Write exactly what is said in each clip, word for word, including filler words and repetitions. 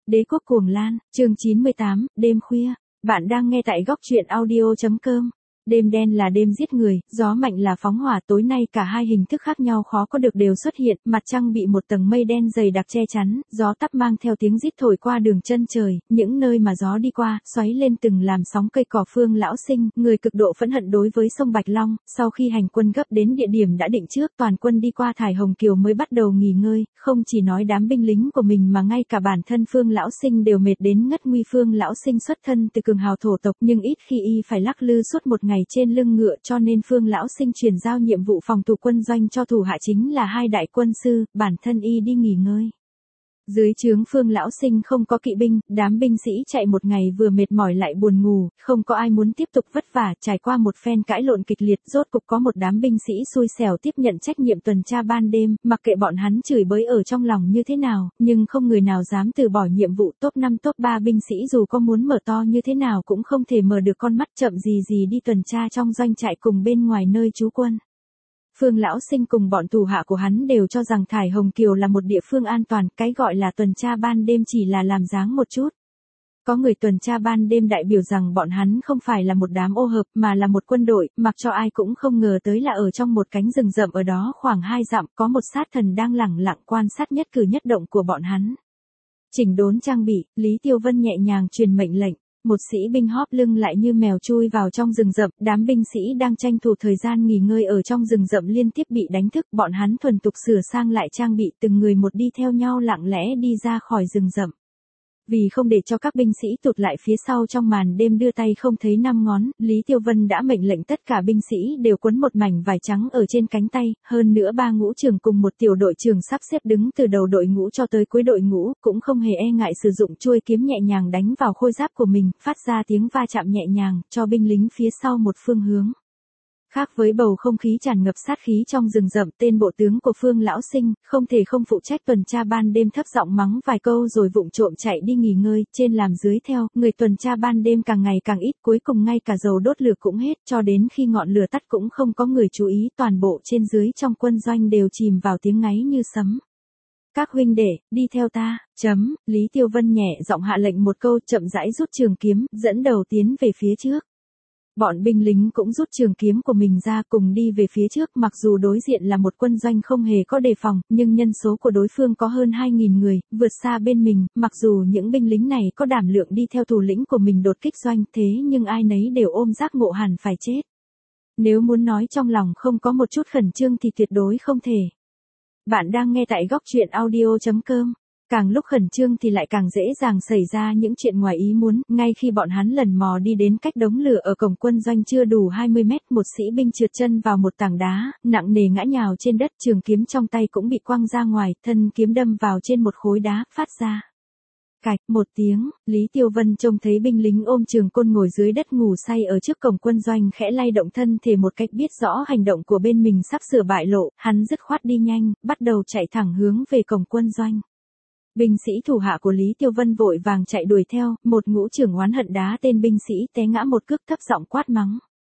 Đế quốc cuồng lan, chương chín mươi tám, đêm khuya. Bạn đang nghe tại góc truyện audio chấm com. Đêm đen là đêm giết người, gió mạnh là phóng hỏa. Tối nay cả hai hình thức khác nhau khó có được đều xuất hiện. Mặt trăng bị một tầng mây đen dày đặc che chắn, gió tắp mang theo tiếng rít thổi qua đường chân trời. Những nơi mà gió đi qua, xoáy lên từng làm sóng cây cỏ. Phương Lão Sinh, người cực độ phẫn hận đối với sông Bạch Long, sau khi hành quân gấp đến địa điểm đã định trước, toàn quân đi qua Thải Hồng Kiều mới bắt đầu nghỉ ngơi. Không chỉ nói đám binh lính của mình mà ngay cả bản thân Phương Lão Sinh đều mệt đến ngất nguy. Phương Lão Sinh xuất thân từ cường hào thổ tộc, nhưng ít khi y phải lắc lư suốt một ngày trên lưng ngựa, cho nên Phương Lão Sinh truyền giao nhiệm vụ phòng thủ quân doanh cho thủ hạ chính là hai đại quân sư, bản thân y đi nghỉ ngơi. Dưới trướng Phương Lão Sinh không có kỵ binh, đám binh sĩ chạy một ngày vừa mệt mỏi lại buồn ngủ, không có ai muốn tiếp tục vất vả. Trải qua một phen cãi lộn kịch liệt, rốt cục có một đám binh sĩ xui xẻo tiếp nhận trách nhiệm tuần tra ban đêm. Mặc kệ bọn hắn chửi bới ở trong lòng như thế nào, nhưng không người nào dám từ bỏ nhiệm vụ. Top năm top ba binh sĩ dù có muốn mở to như thế nào cũng không thể mở được con mắt, chậm gì gì đi tuần tra trong doanh trại cùng bên ngoài nơi trú quân. Phương Lão Sinh cùng bọn thủ hạ của hắn đều cho rằng Thải Hồng Kiều là một địa phương an toàn, cái gọi là tuần tra ban đêm chỉ là làm dáng một chút. Có người tuần tra ban đêm đại biểu rằng bọn hắn không phải là một đám ô hợp mà là một quân đội, mặc cho ai cũng không ngờ tới là ở trong một cánh rừng rậm ở đó khoảng hai dặm có một sát thần đang lẳng lặng quan sát nhất cử nhất động của bọn hắn. Chỉnh đốn trang bị, Lý Tiêu Vân nhẹ nhàng truyền mệnh lệnh. Một sĩ binh hóp lưng lại như mèo chui vào trong rừng rậm, đám binh sĩ đang tranh thủ thời gian nghỉ ngơi ở trong rừng rậm liên tiếp bị đánh thức, bọn hắn thuần tục sửa sang lại trang bị, từng người một đi theo nhau lặng lẽ đi ra khỏi rừng rậm. Vì không để cho các binh sĩ tụt lại phía sau trong màn đêm đưa tay không thấy năm ngón, Lý Tiêu Vân đã mệnh lệnh tất cả binh sĩ đều quấn một mảnh vải trắng ở trên cánh tay, hơn nữa ba ngũ trưởng cùng một tiểu đội trưởng sắp xếp đứng từ đầu đội ngũ cho tới cuối đội ngũ, cũng không hề e ngại sử dụng chuôi kiếm nhẹ nhàng đánh vào khôi giáp của mình, phát ra tiếng va chạm nhẹ nhàng, cho binh lính phía sau một phương hướng. Khác với bầu không khí tràn ngập sát khí trong rừng rậm, tên bộ tướng của Phương Lão Sinh không thể không phụ trách tuần tra ban đêm, thấp giọng mắng vài câu rồi vụng trộm chạy đi nghỉ ngơi. Trên làm dưới theo, người tuần tra ban đêm càng ngày càng ít, cuối cùng ngay cả dầu đốt lửa cũng hết, cho đến khi ngọn lửa tắt cũng không có người chú ý, toàn bộ trên dưới trong quân doanh đều chìm vào tiếng ngáy như sấm. Các huynh đệ, đi theo ta, chấm, Lý Tiêu Vân nhẹ giọng hạ lệnh một câu, chậm rãi rút trường kiếm, dẫn đầu tiến về phía trước. Bọn binh lính cũng rút trường kiếm của mình ra cùng đi về phía trước, mặc dù đối diện là một quân doanh không hề có đề phòng, nhưng nhân số của đối phương có hơn hai nghìn người, vượt xa bên mình, mặc dù những binh lính này có đảm lượng đi theo thủ lĩnh của mình đột kích doanh, thế nhưng ai nấy đều ôm giác ngộ hẳn phải chết. Nếu muốn nói trong lòng không có một chút khẩn trương thì tuyệt đối không thể. Bạn đang nghe tại góc truyện audio chấm com. Càng lúc khẩn trương thì lại càng dễ dàng xảy ra những chuyện ngoài ý muốn, ngay khi bọn hắn lần mò đi đến cách đống lửa ở cổng quân doanh chưa đủ hai mươi mét, một sĩ binh trượt chân vào một tảng đá, nặng nề ngã nhào trên đất, trường kiếm trong tay cũng bị quăng ra ngoài, thân kiếm đâm vào trên một khối đá, phát ra cạch một tiếng. Lý Tiêu Vân trông thấy binh lính ôm trường côn ngồi dưới đất ngủ say ở trước cổng quân doanh, khẽ lay động thân thể một cách biết rõ hành động của bên mình sắp sửa bại lộ, hắn dứt khoát đi nhanh, bắt đầu chạy thẳng hướng về cổng quân doanh. Binh sĩ thủ hạ của Lý Tiêu Vân vội vàng chạy đuổi theo, một ngũ trưởng oán hận đá tên binh sĩ té ngã một cước, thấp giọng quát mắng.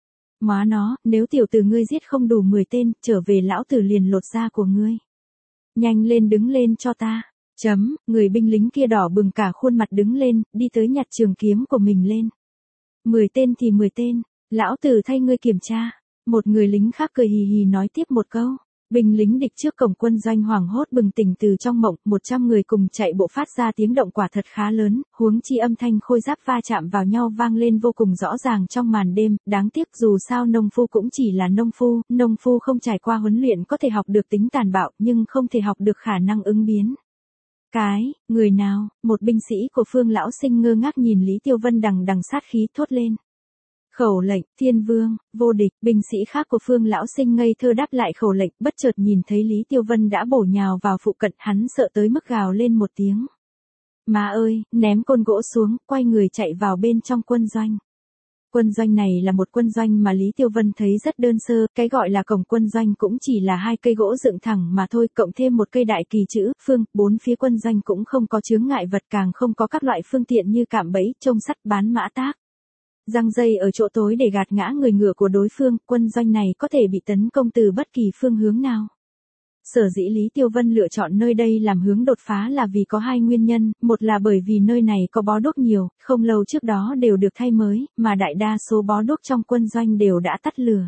Má nó, nếu tiểu tử ngươi giết không đủ mười tên, trở về lão tử liền lột da của ngươi. Nhanh lên, đứng lên cho ta. Chấm, người binh lính kia đỏ bừng cả khuôn mặt đứng lên, đi tới nhặt trường kiếm của mình lên. Mười tên thì mười tên, lão tử thay ngươi kiểm tra. Một người lính khác cười hì hì nói tiếp một câu. Binh lính địch trước cổng quân doanh hoảng hốt bừng tỉnh từ trong mộng, một trăm người cùng chạy bộ phát ra tiếng động quả thật khá lớn, huống chi âm thanh khôi giáp va chạm vào nhau vang lên vô cùng rõ ràng trong màn đêm. Đáng tiếc dù sao nông phu cũng chỉ là nông phu, nông phu không trải qua huấn luyện có thể học được tính tàn bạo, nhưng không thể học được khả năng ứng biến. Cái, người nào, một binh sĩ của Phương Lão Sinh ngơ ngác nhìn Lý Tiêu Vân đằng đằng sát khí thốt lên. Khẩu lệnh, Thiên Vương, vô địch. Binh sĩ khác của Phương Lão Sinh ngây thơ đáp lại khẩu lệnh, bất chợt nhìn thấy Lý Tiêu Vân đã bổ nhào vào phụ cận, hắn sợ tới mức gào lên một tiếng. Má ơi, ném côn gỗ xuống, quay người chạy vào bên trong quân doanh. Quân doanh này là một quân doanh mà Lý Tiêu Vân thấy rất đơn sơ, cái gọi là cổng quân doanh cũng chỉ là hai cây gỗ dựng thẳng mà thôi, cộng thêm một cây đại kỳ chữ Phương, bốn phía quân doanh cũng không có chướng ngại vật, càng không có các loại phương tiện như cạm bẫy, chông sắt, bán mã tác. Răng dây ở chỗ tối để gạt ngã người ngựa của đối phương, quân doanh này có thể bị tấn công từ bất kỳ phương hướng nào. Sở dĩ Lý Tiêu Vân lựa chọn nơi đây làm hướng đột phá là vì có hai nguyên nhân, một là bởi vì nơi này có bó đuốc nhiều, không lâu trước đó đều được thay mới, mà đại đa số bó đuốc trong quân doanh đều đã tắt lửa.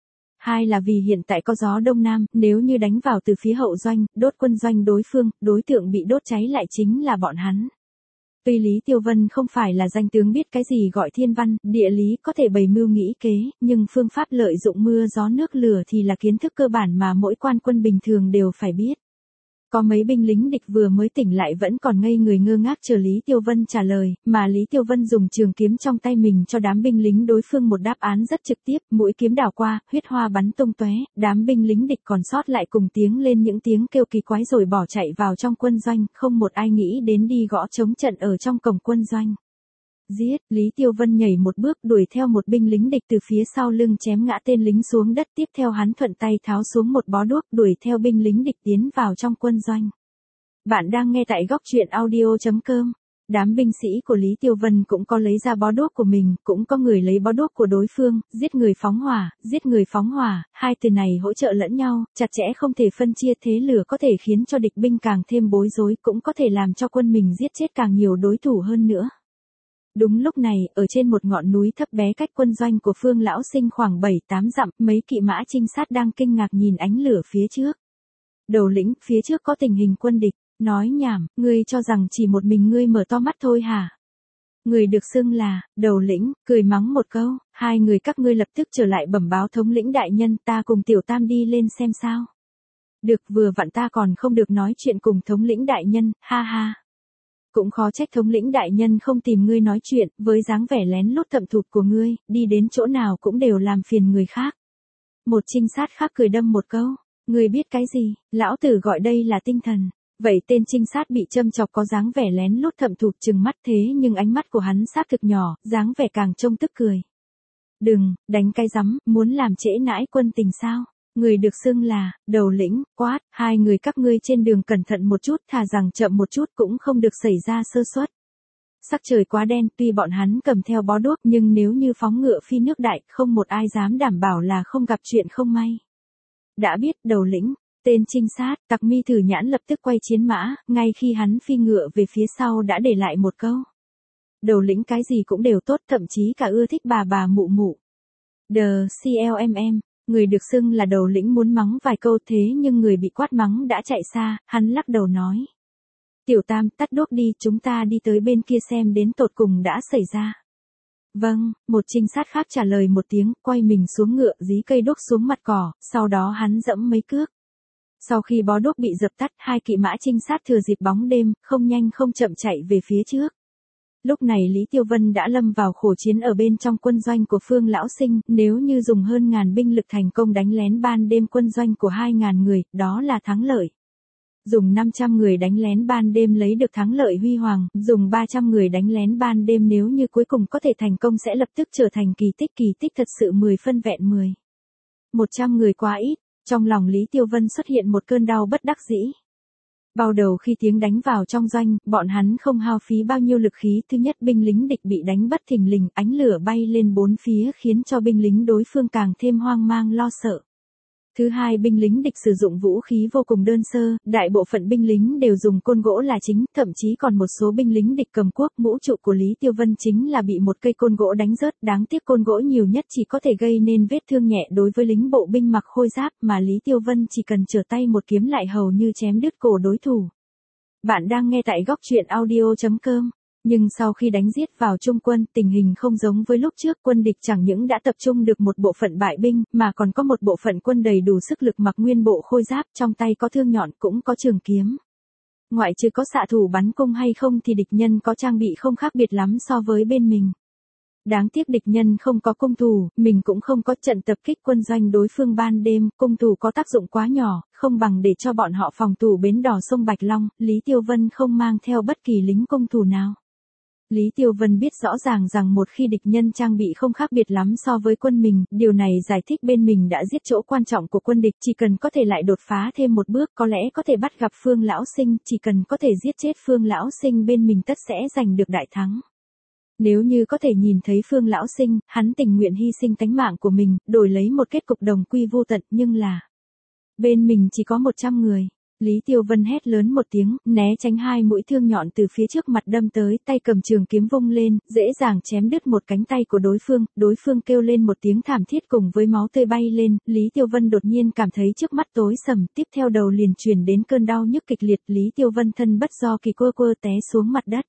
Hai là vì hiện tại có gió đông nam, nếu như đánh vào từ phía hậu doanh, đốt quân doanh đối phương, đối tượng bị đốt cháy lại chính là bọn hắn. Tuy Lý Tiêu Vân không phải là danh tướng biết cái gì gọi thiên văn, địa lý có thể bày mưu nghĩ kế, nhưng phương pháp lợi dụng mưa gió nước lửa thì là kiến thức cơ bản mà mỗi quan quân bình thường đều phải biết. Có mấy binh lính địch vừa mới tỉnh lại vẫn còn ngây người ngơ ngác chờ Lý Tiêu Vân trả lời, mà Lý Tiêu Vân dùng trường kiếm trong tay mình cho đám binh lính đối phương một đáp án rất trực tiếp, mũi kiếm đảo qua, huyết hoa bắn tung tóe, đám binh lính địch còn sót lại cùng tiếng lên những tiếng kêu kỳ quái rồi bỏ chạy vào trong quân doanh, không một ai nghĩ đến đi gõ trống trận ở trong cổng quân doanh. Giết, Lý Tiêu Vân nhảy một bước đuổi theo một binh lính địch từ phía sau lưng chém ngã tên lính xuống đất, tiếp theo hắn thuận tay tháo xuống một bó đuốc đuổi theo binh lính địch tiến vào trong quân doanh. Bạn đang nghe tại góc truyện audio chấm com. Đám binh sĩ của Lý Tiêu Vân cũng có lấy ra bó đuốc của mình, cũng có người lấy bó đuốc của đối phương, giết người phóng hỏa, giết người phóng hỏa, hai từ này hỗ trợ lẫn nhau, chặt chẽ không thể phân chia, thế lửa có thể khiến cho địch binh càng thêm bối rối, cũng có thể làm cho quân mình giết chết càng nhiều đối thủ hơn nữa. Đúng lúc này, ở trên một ngọn núi thấp bé cách quân doanh của Phương Lão Sinh khoảng bảy tám dặm, mấy kỵ mã trinh sát đang kinh ngạc nhìn ánh lửa phía trước. Đầu lĩnh, phía trước có tình hình quân địch, nói nhảm, ngươi cho rằng chỉ một mình ngươi mở to mắt thôi hả? Người được xưng là, đầu lĩnh, cười mắng một câu, hai người các ngươi lập tức trở lại bẩm báo thống lĩnh đại nhân, ta cùng tiểu tam đi lên xem sao. Được, vừa vặn ta còn không được nói chuyện cùng thống lĩnh đại nhân, ha ha. Cũng khó trách thống lĩnh đại nhân không tìm ngươi nói chuyện, với dáng vẻ lén lút thậm thụt của ngươi, đi đến chỗ nào cũng đều làm phiền người khác. Một trinh sát khác cười đâm một câu, ngươi biết cái gì, lão tử gọi đây là tinh thần. Vậy tên trinh sát bị châm chọc có dáng vẻ lén lút thậm thụt trừng mắt thế nhưng ánh mắt của hắn xác thực nhỏ, dáng vẻ càng trông tức cười. Đừng, đánh cái rắm, muốn làm trễ nãi quân tình sao? Người được xưng là, đầu lĩnh, quát, hai người các ngươi trên đường cẩn thận một chút, thà rằng chậm một chút cũng không được xảy ra sơ suất. Sắc trời quá đen, tuy bọn hắn cầm theo bó đuốc nhưng nếu như phóng ngựa phi nước đại, không một ai dám đảm bảo là không gặp chuyện không may. Đã biết, đầu lĩnh, tên trinh sát, tặc mi thử nhãn lập tức quay chiến mã, ngay khi hắn phi ngựa về phía sau đã để lại một câu. Đầu lĩnh cái gì cũng đều tốt, thậm chí cả ưa thích bà bà mụ mụ. The xê lờ em em. Người được xưng là đầu lĩnh muốn mắng vài câu thế nhưng người bị quát mắng đã chạy xa, hắn lắc đầu nói. Tiểu tam, tắt đuốc đi, chúng ta đi tới bên kia xem đến tột cùng đã xảy ra. Vâng, một trinh sát khác trả lời một tiếng, quay mình xuống ngựa dí cây đuốc xuống mặt cỏ, sau đó hắn dẫm mấy cước. Sau khi bó đuốc bị dập tắt, hai kỵ mã trinh sát thừa dịp bóng đêm, không nhanh không chậm chạy về phía trước. Lúc này Lý Tiêu Vân đã lâm vào khổ chiến ở bên trong quân doanh của Phương Lão Sinh, nếu như dùng hơn ngàn binh lực thành công đánh lén ban đêm quân doanh của hai ngàn người, đó là thắng lợi. Dùng năm trăm người đánh lén ban đêm lấy được thắng lợi huy hoàng, dùng ba trăm người đánh lén ban đêm nếu như cuối cùng có thể thành công sẽ lập tức trở thành kỳ tích, kỳ tích thật sự mười phân vẹn mười. một trăm người quá ít, trong lòng Lý Tiêu Vân xuất hiện một cơn đau bất đắc dĩ. Bao đầu khi tiếng đánh vào trong doanh, bọn hắn không hao phí bao nhiêu lực khí, thứ nhất binh lính địch bị đánh bất thình lình, ánh lửa bay lên bốn phía khiến cho binh lính đối phương càng thêm hoang mang lo sợ. Thứ hai binh lính địch sử dụng vũ khí vô cùng đơn sơ, đại bộ phận binh lính đều dùng côn gỗ là chính, thậm chí còn một số binh lính địch cầm cuốc, mũ trụ của Lý Tiêu Vân chính là bị một cây côn gỗ đánh rớt, đáng tiếc côn gỗ nhiều nhất chỉ có thể gây nên vết thương nhẹ đối với lính bộ binh mặc khôi giáp mà Lý Tiêu Vân chỉ cần trở tay một kiếm lại hầu như chém đứt cổ đối thủ. Bạn đang nghe tại góc truyện audio chấm com. Nhưng sau khi đánh giết vào trung quân, tình hình không giống với lúc trước, quân địch chẳng những đã tập trung được một bộ phận bại binh, mà còn có một bộ phận quân đầy đủ sức lực mặc nguyên bộ khôi giáp, trong tay có thương nhọn cũng có trường kiếm. Ngoại trừ có xạ thủ bắn cung hay không thì địch nhân có trang bị không khác biệt lắm so với bên mình. Đáng tiếc địch nhân không có cung thủ, mình cũng không có trận tập kích quân doanh đối phương ban đêm, cung thủ có tác dụng quá nhỏ, không bằng để cho bọn họ phòng thủ bến đỏ sông Bạch Long, Lý Tiêu Vân không mang theo bất kỳ lính cung thủ nào. Lý Tiêu Vân biết rõ ràng rằng một khi địch nhân trang bị không khác biệt lắm so với quân mình, điều này giải thích bên mình đã giết chỗ quan trọng của quân địch, chỉ cần có thể lại đột phá thêm một bước có lẽ có thể bắt gặp Phương Lão Sinh, chỉ cần có thể giết chết Phương Lão Sinh bên mình tất sẽ giành được đại thắng. Nếu như có thể nhìn thấy Phương Lão Sinh, hắn tình nguyện hy sinh tánh mạng của mình, đổi lấy một kết cục đồng quy vô tận, nhưng là Bên mình chỉ có một trăm người. Lý Tiêu Vân hét lớn một tiếng, né tránh hai mũi thương nhọn từ phía trước mặt đâm tới, tay cầm trường kiếm vung lên, dễ dàng chém đứt một cánh tay của đối phương, đối phương kêu lên một tiếng thảm thiết cùng với máu tươi bay lên, Lý Tiêu Vân đột nhiên cảm thấy trước mắt tối sầm, tiếp theo đầu liền truyền đến cơn đau nhức kịch liệt, Lý Tiêu Vân thân bất do kỳ quơ quơ té xuống mặt đất.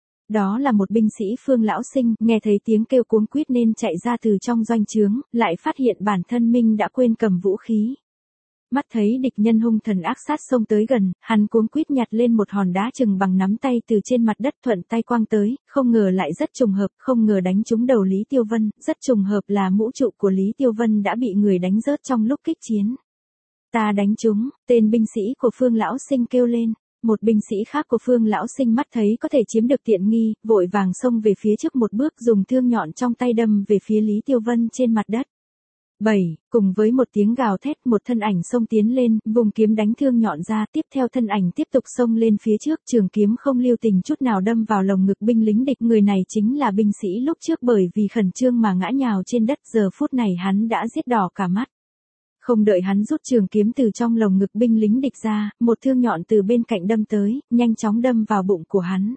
Đó là một binh sĩ Phương Lão Sinh, nghe thấy tiếng kêu cuống quýt nên chạy ra từ trong doanh trướng, lại phát hiện bản thân Minh đã quên cầm vũ khí. Mắt thấy địch nhân hung thần ác sát xông tới gần, hắn cuống quýt nhặt lên một hòn đá chừng bằng nắm tay từ trên mặt đất thuận tay quăng tới, không ngờ lại rất trùng hợp, không ngờ đánh trúng đầu Lý Tiêu Vân, rất trùng hợp là mũ trụ của Lý Tiêu Vân đã bị người đánh rớt trong lúc kích chiến. Ta đánh trúng, tên binh sĩ của Phương Lão Sinh kêu lên. Một binh sĩ khác của Phương Lão Sinh mắt thấy có thể chiếm được tiện nghi, vội vàng xông về phía trước một bước dùng thương nhọn trong tay đâm về phía Lý Tiêu Vân trên mặt đất. Bảy, cùng với một tiếng gào thét một thân ảnh xông tiến lên, vùng kiếm đánh thương nhọn ra, tiếp theo thân ảnh tiếp tục xông lên phía trước, trường kiếm không lưu tình chút nào đâm vào lồng ngực binh lính địch, người này chính là binh sĩ lúc trước bởi vì khẩn trương mà ngã nhào trên đất, giờ phút này hắn đã giết đỏ cả mắt. Không đợi hắn rút trường kiếm từ trong lồng ngực binh lính địch ra, một thương nhọn từ bên cạnh đâm tới, nhanh chóng đâm vào bụng của hắn.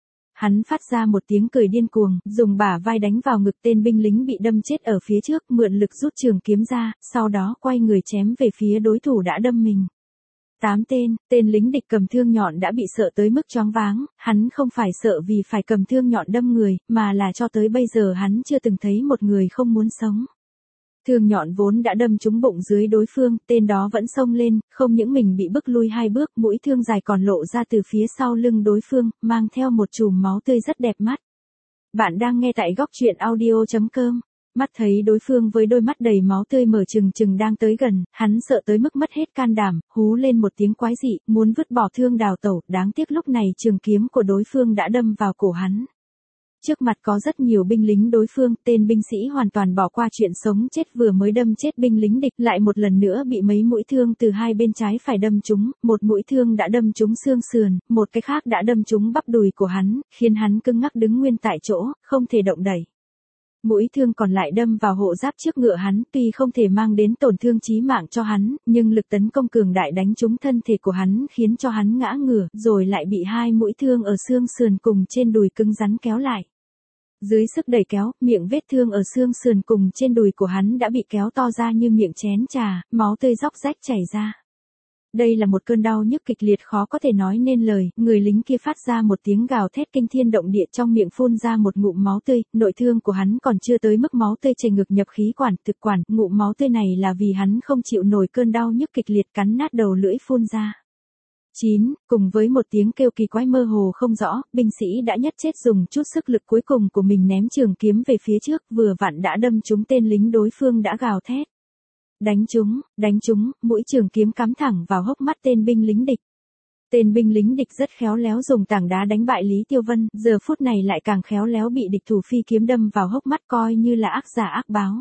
Hắn phát ra một tiếng cười điên cuồng, dùng bả vai đánh vào ngực tên binh lính bị đâm chết ở phía trước, mượn lực rút trường kiếm ra, sau đó quay người chém về phía đối thủ đã đâm mình. Tám tên, tên lính địch cầm thương nhọn đã bị sợ tới mức choáng váng, hắn không phải sợ vì phải cầm thương nhọn đâm người, mà là cho tới bây giờ hắn chưa từng thấy một người không muốn sống. Thương nhọn vốn đã đâm trúng bụng dưới đối phương, tên đó vẫn xông lên, không những mình bị bức lui hai bước, mũi thương dài còn lộ ra từ phía sau lưng đối phương, mang theo một chùm máu tươi rất đẹp mắt. Bạn đang nghe tại góc truyện audio chấm com. Mắt thấy đối phương với đôi mắt đầy máu tươi mở trừng trừng đang tới gần, hắn sợ tới mức mất hết can đảm, hú lên một tiếng quái dị, muốn vứt bỏ thương đào tẩu, đáng tiếc lúc này trường kiếm của đối phương đã đâm vào cổ hắn. Trước mặt có rất nhiều binh lính đối phương, tên binh sĩ hoàn toàn bỏ qua chuyện sống chết vừa mới đâm chết binh lính địch, lại một lần nữa bị mấy mũi thương từ hai bên trái phải đâm trúng, một mũi thương đã đâm trúng xương sườn, một cái khác đã đâm trúng bắp đùi của hắn, khiến hắn cứng ngắc đứng nguyên tại chỗ, không thể động đậy. Mũi thương còn lại đâm vào hộ giáp trước ngựa hắn, tuy không thể mang đến tổn thương chí mạng cho hắn, nhưng lực tấn công cường đại đánh trúng thân thể của hắn khiến cho hắn ngã ngửa, rồi lại bị hai mũi thương ở xương sườn cùng trên đùi cứng rắn kéo lại. Dưới sức đẩy kéo, miệng vết thương ở xương sườn cùng trên đùi của hắn đã bị kéo to ra như miệng chén trà, máu tươi róc rách chảy ra. Đây là một cơn đau nhức kịch liệt khó có thể nói nên lời, người lính kia phát ra một tiếng gào thét kinh thiên động địa trong miệng phun ra một ngụm máu tươi, nội thương của hắn còn chưa tới mức máu tươi chảy ngược nhập khí quản, thực quản, ngụm máu tươi này là vì hắn không chịu nổi cơn đau nhức kịch liệt cắn nát đầu lưỡi phun ra. chín. Cùng với một tiếng kêu kỳ quái mơ hồ không rõ, binh sĩ đã nhất chết dùng chút sức lực cuối cùng của mình ném trường kiếm về phía trước, vừa vặn đã đâm trúng tên lính đối phương đã gào thét. Đánh trúng, đánh trúng, mũi trường kiếm cắm thẳng vào hốc mắt tên binh lính địch. Tên binh lính địch rất khéo léo dùng tảng đá đánh bại Lý Tiêu Vân, giờ phút này lại càng khéo léo bị địch thủ phi kiếm đâm vào hốc mắt coi như là ác giả ác báo.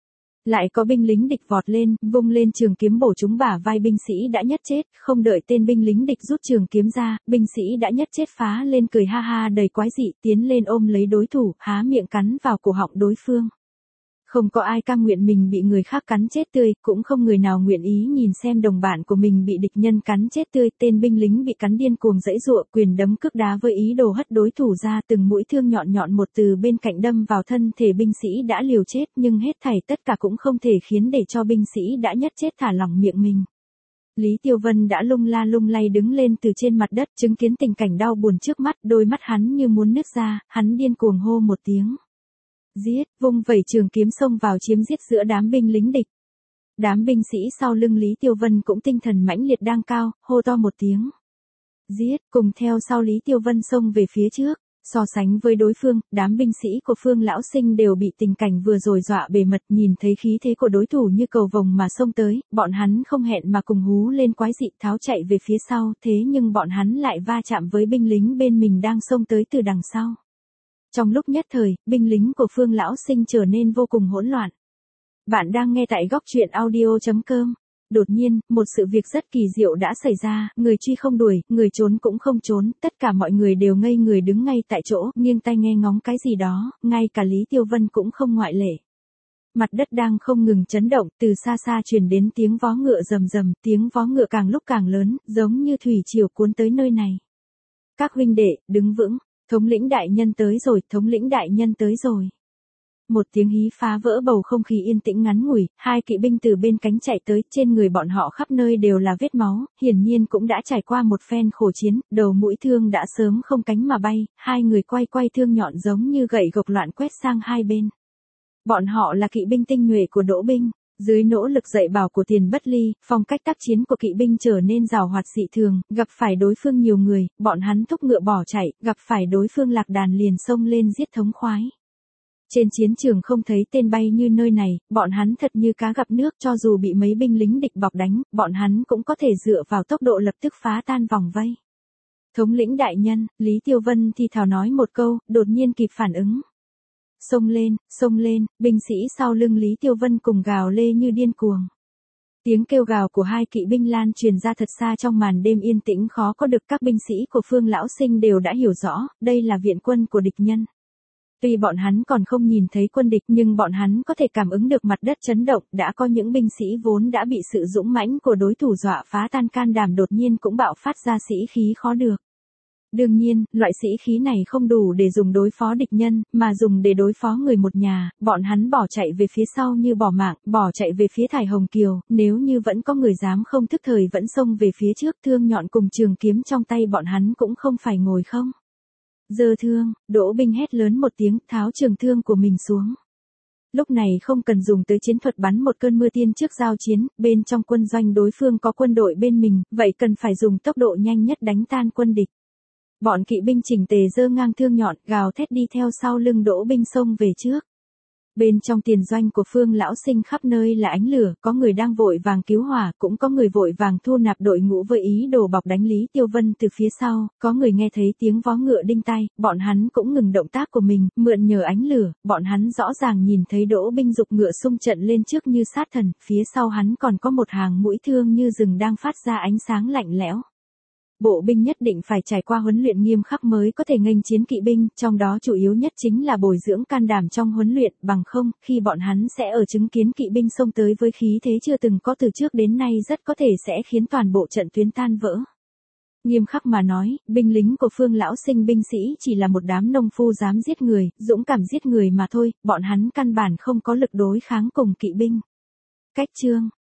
Lại có binh lính địch vọt lên, vung lên trường kiếm bổ trúng bả vai binh sĩ đã nhất chết, không đợi tên binh lính địch rút trường kiếm ra, binh sĩ đã nhất chết phá lên cười ha ha đầy quái dị, tiến lên ôm lấy đối thủ, há miệng cắn vào cổ họng đối phương. Không có ai cam nguyện mình bị người khác cắn chết tươi, cũng không người nào nguyện ý nhìn xem đồng bạn của mình bị địch nhân cắn chết tươi, tên binh lính bị cắn điên cuồng giãy giụa, quyền đấm cước đá với ý đồ hất đối thủ ra, từng mũi thương nhọn nhọn một từ bên cạnh đâm vào thân thể binh sĩ đã liều chết, nhưng hết thảy tất cả cũng không thể khiến để cho binh sĩ đã nhất chết thả lỏng miệng mình. Lý Tiêu Vân đã lung la lung lay đứng lên từ trên mặt đất, chứng kiến tình cảnh đau buồn trước mắt, đôi mắt hắn như muốn nứt ra, hắn điên cuồng hô một tiếng. Giết, vung vẩy trường kiếm xông vào chiếm giết giữa đám binh lính địch. Đám binh sĩ sau lưng Lý Tiêu Vân cũng tinh thần mãnh liệt đang cao, hô to một tiếng. Giết, cùng theo sau Lý Tiêu Vân xông về phía trước. So sánh với đối phương, đám binh sĩ của Phương Lão Sinh đều bị tình cảnh vừa rồi dọa bề mật, nhìn thấy khí thế của đối thủ như cầu vồng mà xông tới, bọn hắn không hẹn mà cùng hú lên quái dị tháo chạy về phía sau, thế nhưng bọn hắn lại va chạm với binh lính bên mình đang xông tới từ đằng sau. Trong lúc nhất thời, binh lính của Phương Lão Sinh trở nên vô cùng hỗn loạn. Bạn đang nghe tại góc truyện audio chấm com. Đột nhiên, một sự việc rất kỳ diệu đã xảy ra, người truy không đuổi, người trốn cũng không trốn, tất cả mọi người đều ngây người đứng ngay tại chỗ, nghiêng tai nghe ngóng cái gì đó, ngay cả Lý Tiêu Vân cũng không ngoại lệ. mặt đất đang không ngừng chấn động, từ xa xa truyền đến tiếng vó ngựa rầm rầm, tiếng vó ngựa càng lúc càng lớn, giống như thủy triều cuốn tới nơi này. Các huynh đệ, đứng vững, thống lĩnh đại nhân tới rồi, thống lĩnh đại nhân tới rồi. Một tiếng hí phá vỡ bầu không khí yên tĩnh ngắn ngủi, hai kỵ binh từ bên cánh chạy tới, trên người bọn họ khắp nơi đều là vết máu, hiển nhiên cũng đã trải qua một phen khổ chiến, đầu mũi thương đã sớm không cánh mà bay, hai người quay quay thương nhọn giống như gậy gộc loạn quét sang hai bên. Bọn họ là kỵ binh tinh nhuệ của Đỗ binh. Dưới nỗ lực dạy bảo của Tiền Bất Ly, phong cách tác chiến của kỵ binh trở nên rào hoạt dị thường, gặp phải đối phương nhiều người, bọn hắn thúc ngựa bỏ chạy, gặp phải đối phương lạc đàn liền xông lên giết thống khoái. Trên chiến trường không thấy tên bay như nơi này, bọn hắn thật như cá gặp nước, cho dù bị mấy binh lính địch bọc đánh, bọn hắn cũng có thể dựa vào tốc độ lập tức phá tan vòng vây. Thống lĩnh đại nhân, Lý Tiêu Vân thì thào nói một câu, đột nhiên kịp phản ứng. Xông lên, xông lên, binh sĩ sau lưng Lý Tiêu Vân cùng gào lê như điên cuồng. Tiếng kêu gào của hai kỵ binh lan truyền ra thật xa trong màn đêm yên tĩnh khó có được, các binh sĩ của Phương Lão Sinh đều đã hiểu rõ, đây là viện quân của địch nhân. Tuy bọn hắn còn không nhìn thấy quân địch nhưng bọn hắn có thể cảm ứng được mặt đất chấn động, đã có những binh sĩ vốn đã bị sự dũng mãnh của đối thủ dọa phá tan can đảm đột nhiên cũng bạo phát ra sĩ khí khó được. Đương nhiên, loại sĩ khí này không đủ để dùng đối phó địch nhân, mà dùng để đối phó người một nhà, bọn hắn bỏ chạy về phía sau như bỏ mạng, bỏ chạy về phía Thải Hồng Kiều, nếu như vẫn có người dám không thức thời vẫn xông về phía trước, thương nhọn cùng trường kiếm trong tay bọn hắn cũng không phải ngồi không. Giơ thương, Đỗ binh hét lớn một tiếng, tháo trường thương của mình xuống. Lúc này không cần dùng tới chiến thuật bắn một cơn mưa tiên trước giao chiến, bên trong quân doanh đối phương có quân đội bên mình, vậy cần phải dùng tốc độ nhanh nhất đánh tan quân địch. Bọn kỵ binh chỉnh tề giơ ngang thương nhọn, gào thét đi theo sau lưng Đỗ binh xông về trước. Bên trong tiền doanh của Phương Lão Sinh khắp nơi là ánh lửa, có người đang vội vàng cứu hỏa, cũng có người vội vàng thu nạp đội ngũ với ý đồ bọc đánh Lý Tiêu Vân từ phía sau, có người nghe thấy tiếng vó ngựa đinh tai, bọn hắn cũng ngừng động tác của mình, mượn nhờ ánh lửa, bọn hắn rõ ràng nhìn thấy Đỗ binh dục ngựa xung trận lên trước như sát thần, phía sau hắn còn có một hàng mũi thương như rừng đang phát ra ánh sáng lạnh lẽo. Bộ binh nhất định phải trải qua huấn luyện nghiêm khắc mới có thể nghênh chiến kỵ binh, trong đó chủ yếu nhất chính là bồi dưỡng can đảm trong huấn luyện, bằng không, khi bọn hắn sẽ ở chứng kiến kỵ binh xông tới với khí thế chưa từng có từ trước đến nay rất có thể sẽ khiến toàn bộ trận tuyến tan vỡ. Nghiêm khắc mà nói, binh lính của Phương Lão Sinh binh sĩ chỉ là một đám nông phu dám giết người, dũng cảm giết người mà thôi, bọn hắn căn bản không có lực đối kháng cùng kỵ binh. Cách chương